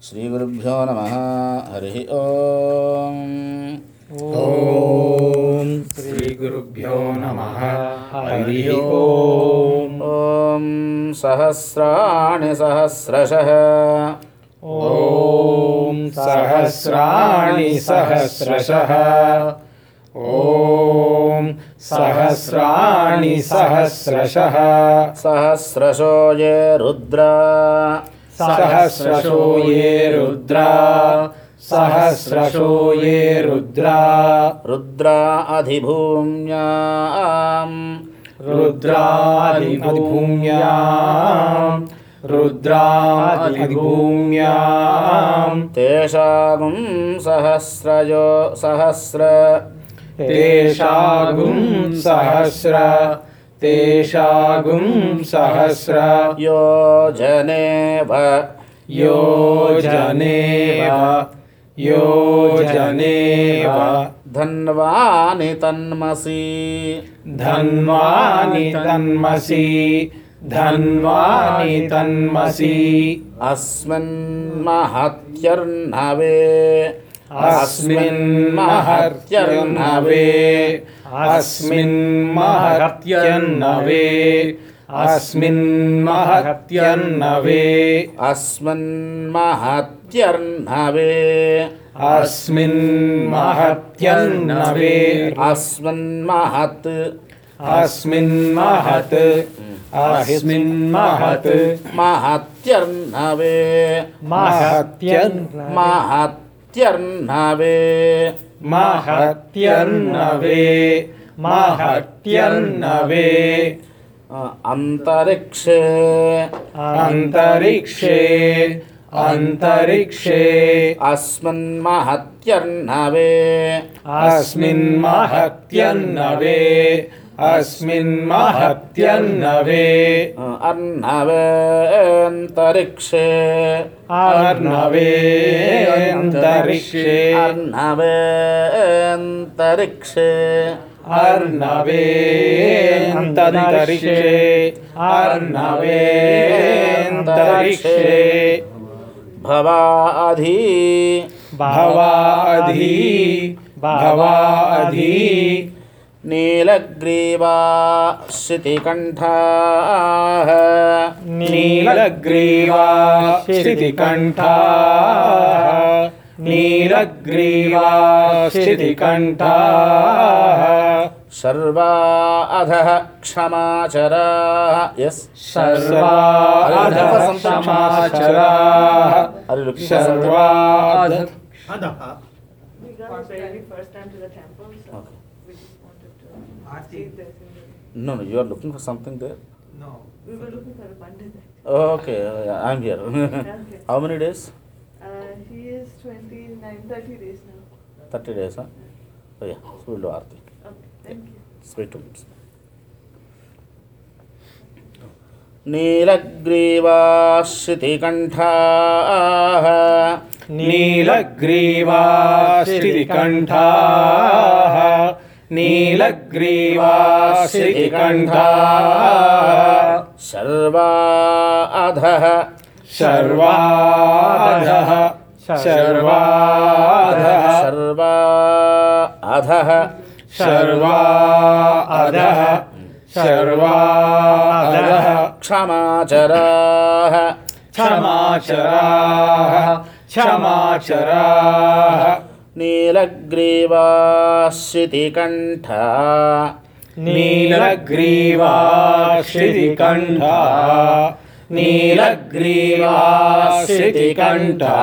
श्रीगुरुभ्यो नमः। हरिः ओम्। ओम श्रीगुरुभ्यो नमः। हरिः ओम्। ॐ सहस्राणि सहस्रशः। ॐ सहस्राणि सहस्रशः। ॐ सहस्राणि सहस्रशः। सहस्रशो ये रुद्रा सहस्रशो ये रुद्रा। सहस्रशो ये रुद्रा। रुद्रा अधिभूम्याम् रुद्रादिभूम्याम्। रुद्रादिभूम्याम्। तेषागुं सहस्रयो सहस्र तेषागुं सहस्र। तेषागुं सहस्र। योजनेव योजनेव योजनेव। धन्वानि तन्मसि धन्वानि तन्मसि। धन्वानि तन्मसि। अस्मिन्महत्यर्णवे अस्मिन्महत्यर्णवे। अस्मिन्महत्यर्णवे। अस्मिन्महत्यर्णवे। अस्मिन्महत्यर्णवे अस्मिन्महत्यर्णवे। अस्मिन्महत् अस्मिन्महत् अस्मिन्महत् महत्यर्णवे महत्यर्णवे। महत्यर्णवे महत्यर्णवे। महत्यर्णवे। अंतरिक्षे अंतरिक्षे अंतरिक्षे। अस्मिन्महत्यर्णवे अस्मिन्महत्यर्णवे। अस्मिन्महत्यर्णवे। अर्णवेऽन्तरिक्षे अर्णवेऽन्तरिक्षे। अर्णवेऽन्तरिक्षे अर्णवेऽन्तरिक्षे। अर्णवेऽन्तरिक्षे। भवाधि भवाधि भवाधि। नीलग्रीवा शितिकण्ठाः नीलग्रीवा शितिकण्ठाः। नीलग्रीवा शितिकण्ठाः। सर्वा अधः क्षमाचराः। यस् सर्वा अधः क्षमाचराः। सर्वा अधः We got very first time to the temple, so we just wanted to see if there's No, you are looking for something there? we were looking for a pandit. Okay, I'm here. Okay. How many days? He is 30 days now. 30 days, huh? Oh, yeah, so we'll do Aarti. Okay, thank you. Wait 2 minutes. नीलग्रीवा शितिकण्ठाः नीलग्रीवा शितिकण्ठाः। नीलग्रीवा शितिकण्ठाः। सर्वा अधः सर्वा अधः सर्वा अधः सर्वा अधः सर्वा अधः सर्वा अधः। क्षमाचराः क्षमाचराः क्षमाचराः। नीलग्रीवा शितिकण्ठा नीलग्रीवा शितिकण्ठा। नीलग्रीवा शितिकण्ठा।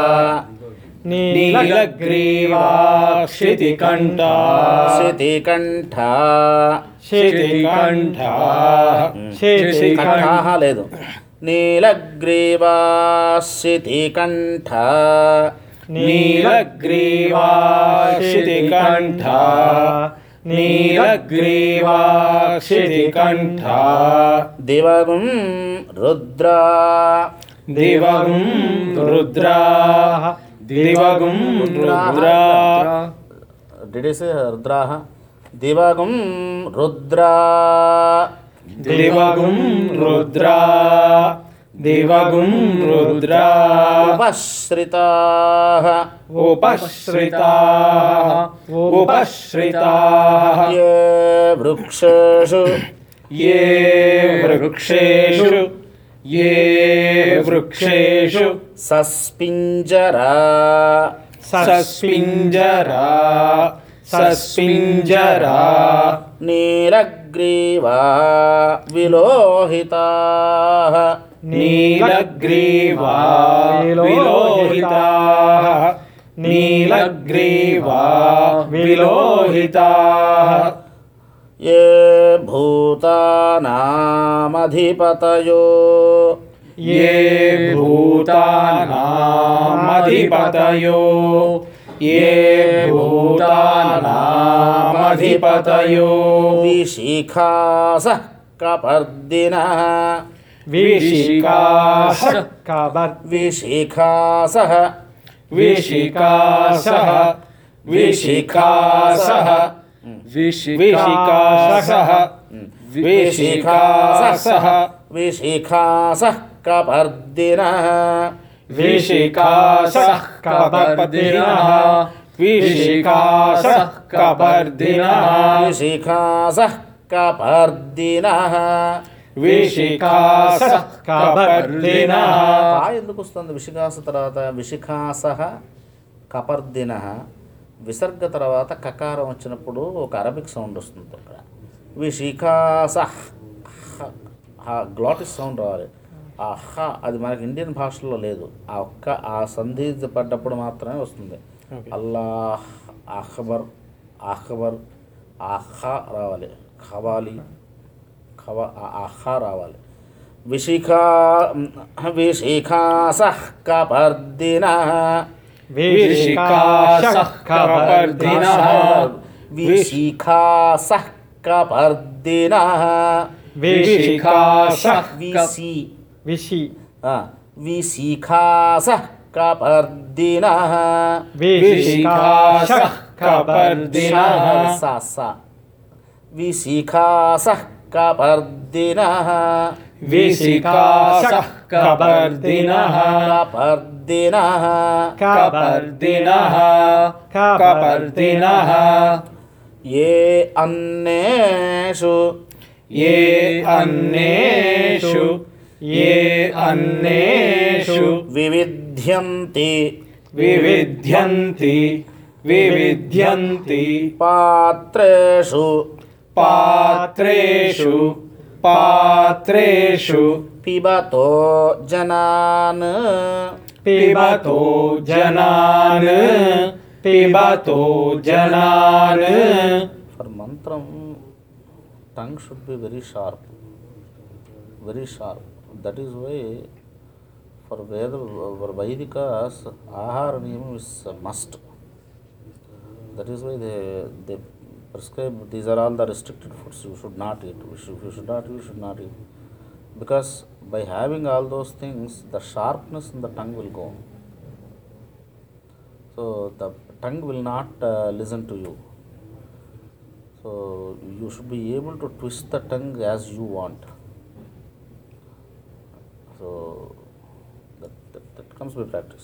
नीलग्रीवा शितिकण्ठा। शितिकण्ठा शितिकण्ठा। కంఠాహ లేదు. నీలగ్రీవా శితికంఠా नीलग्रीवा शितिकण्ठा। नीलग्रीवा शितिकण्ठा। दिवगुं रुद्रा दिवगुं रुद्रा। दिवगुं रुद्रा। Did I say रुद्राः? दिवगुं रुद्रा दिवगुं रुद्रा दिवगुं रुद्रा उपश्रिताः उपश्रिताः ये वृक्षेषु सस्पिञ्जरा सस्पिञ्जरा नीलग्रीवा विलोहिताः नीलग्रीवा विलोहिताः ये भूतानामधिपतयो विशिखासः कपर्दिनः विशिखासः कपर्दिनः ఎందుకు వస్తుంది విశిఖాస తర్వాత విశిఖాసః కపర్దినః విసర్గ తర్వాత కకారం వచ్చినప్పుడు ఒక అరబిక్ సౌండ్ వస్తుంది అక్కడ విశిఖాసః గ్లాటిస్ సౌండ్ రావాలి ఆ హ అది మనకి ఇండియన్ భాషలో లేదు ఆ సంధి పడ్డప్పుడు మాత్రమే వస్తుంది అల్లాహ్ అఖ్బర్ ఆహా రావాలి ఖవాలి ఆహా రావాలి విశిఖాసః కపర్దినః విశిఖాసః కపర్దినః విశిఖాసః కపర్దినః విశిఖాసః కపర్దినః ये अन्नेषु विविध्यन्ति पात्रेषु पिबतो जनान् For mantram, tongue should be very sharp. That is why for Vedikas, ahara niyamam is a must. That is why they prescribe, these are all the restricted foods you should not eat. You should not eat. Because by having all those things, the sharpness in the tongue will go. So the tongue will not listen to you. So you should be able to twist the tongue as you want. So that comes by practice.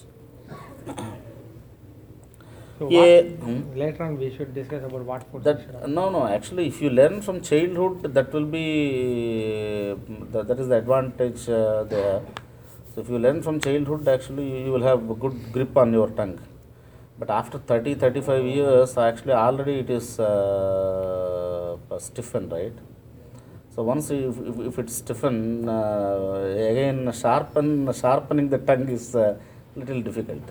Later on we should discuss about what food. No. Actually, if you learn from childhood, that will be that is the advantage there. So if you learn from childhood, actually you will have a good grip on your tongue. But after 30-35 years, actually already it is stiffened, right? So once if it's stiffened, again sharpening the tongue is little difficult.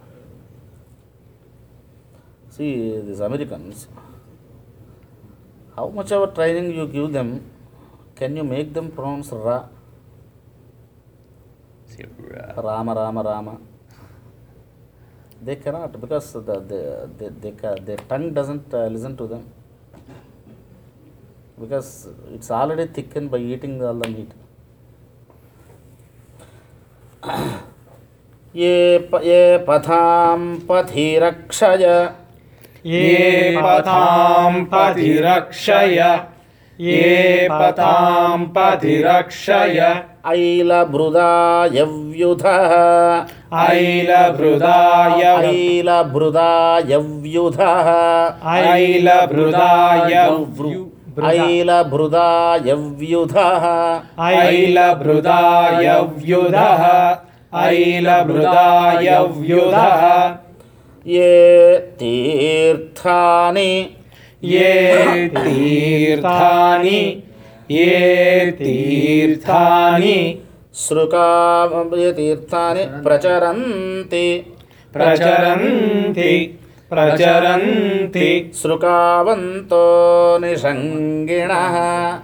See, these Americans, how much of training you give them, can you make them pronounce Ra? Rama. They cannot, because their tongue doesn't listen to them. Because it's already thickened by eating all the meat. ये पथां पथिरक्षय ऐलभृदायव्युधः ऐलभृदायव्युधः ऐलभृदायव्युधः ये तीर्थानि तीर्थानि प्रचरन्ति श्रुकावन्तो निषङ्गिणः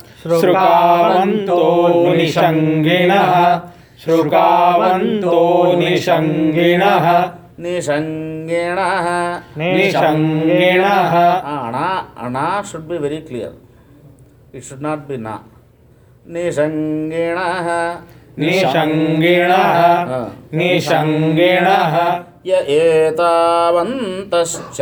निषङ्गिणः ana should be very clear, it should not be na. निषङ्गिणः य एतावन्तश्च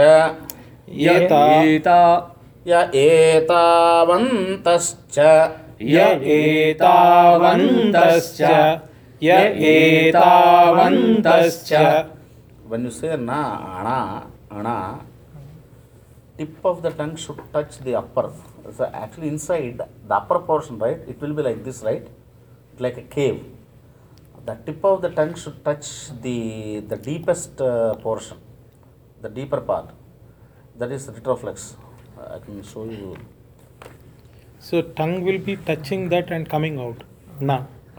when you say na ana, tip of the tongue should touch the upper. So actually inside the upper portion, right, it will be like this, right, like a cave. The tip of the tongue should touch the deepest portion, the deeper part, that is retroflex. I can show you. So tongue will be touching that and coming out. Na.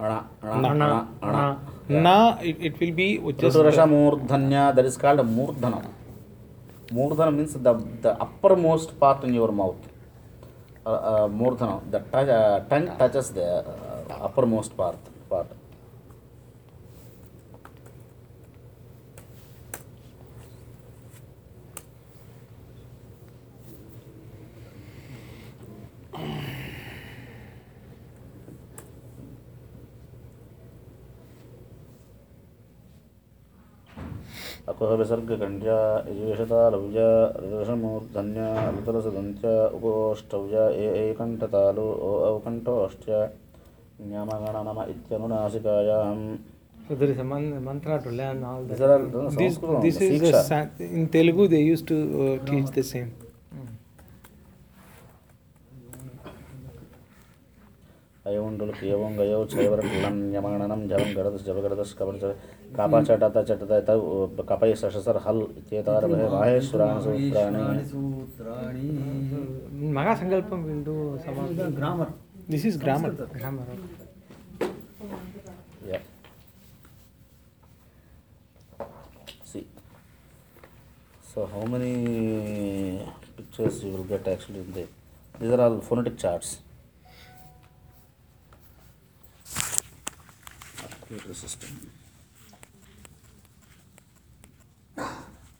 Na, it will be just Murdhanya, that is called a murdhana. Murdhana means the uppermost part in your mouth. Murdhana, the tongue touches the uppermost part. अकुह विसर्गकण्ड्या यजेषता Lavya रसमूर्धन्या लुतरसदन्त्या उपोष्टव्या एकण्ठतालु अवकण्ठोष्ट्या न्यामगणनम इत्यनुनासिकायाम्. So there is a mantra to learn all that. This is in Telugu they used to teach the same. अयवुंडुल कियवं गयो छयवरकुलं यमगणनं जलं गडदस जबगडदस कपच कापा चटता चटता कपय सशसर हल इत्येतार माहेश्वराणि सूत्राणि. Maga Sankalpam will do some of the grammar. This is grammar. Yeah. See. So how many pictures you will get actually in there? These are all phonetic charts. System.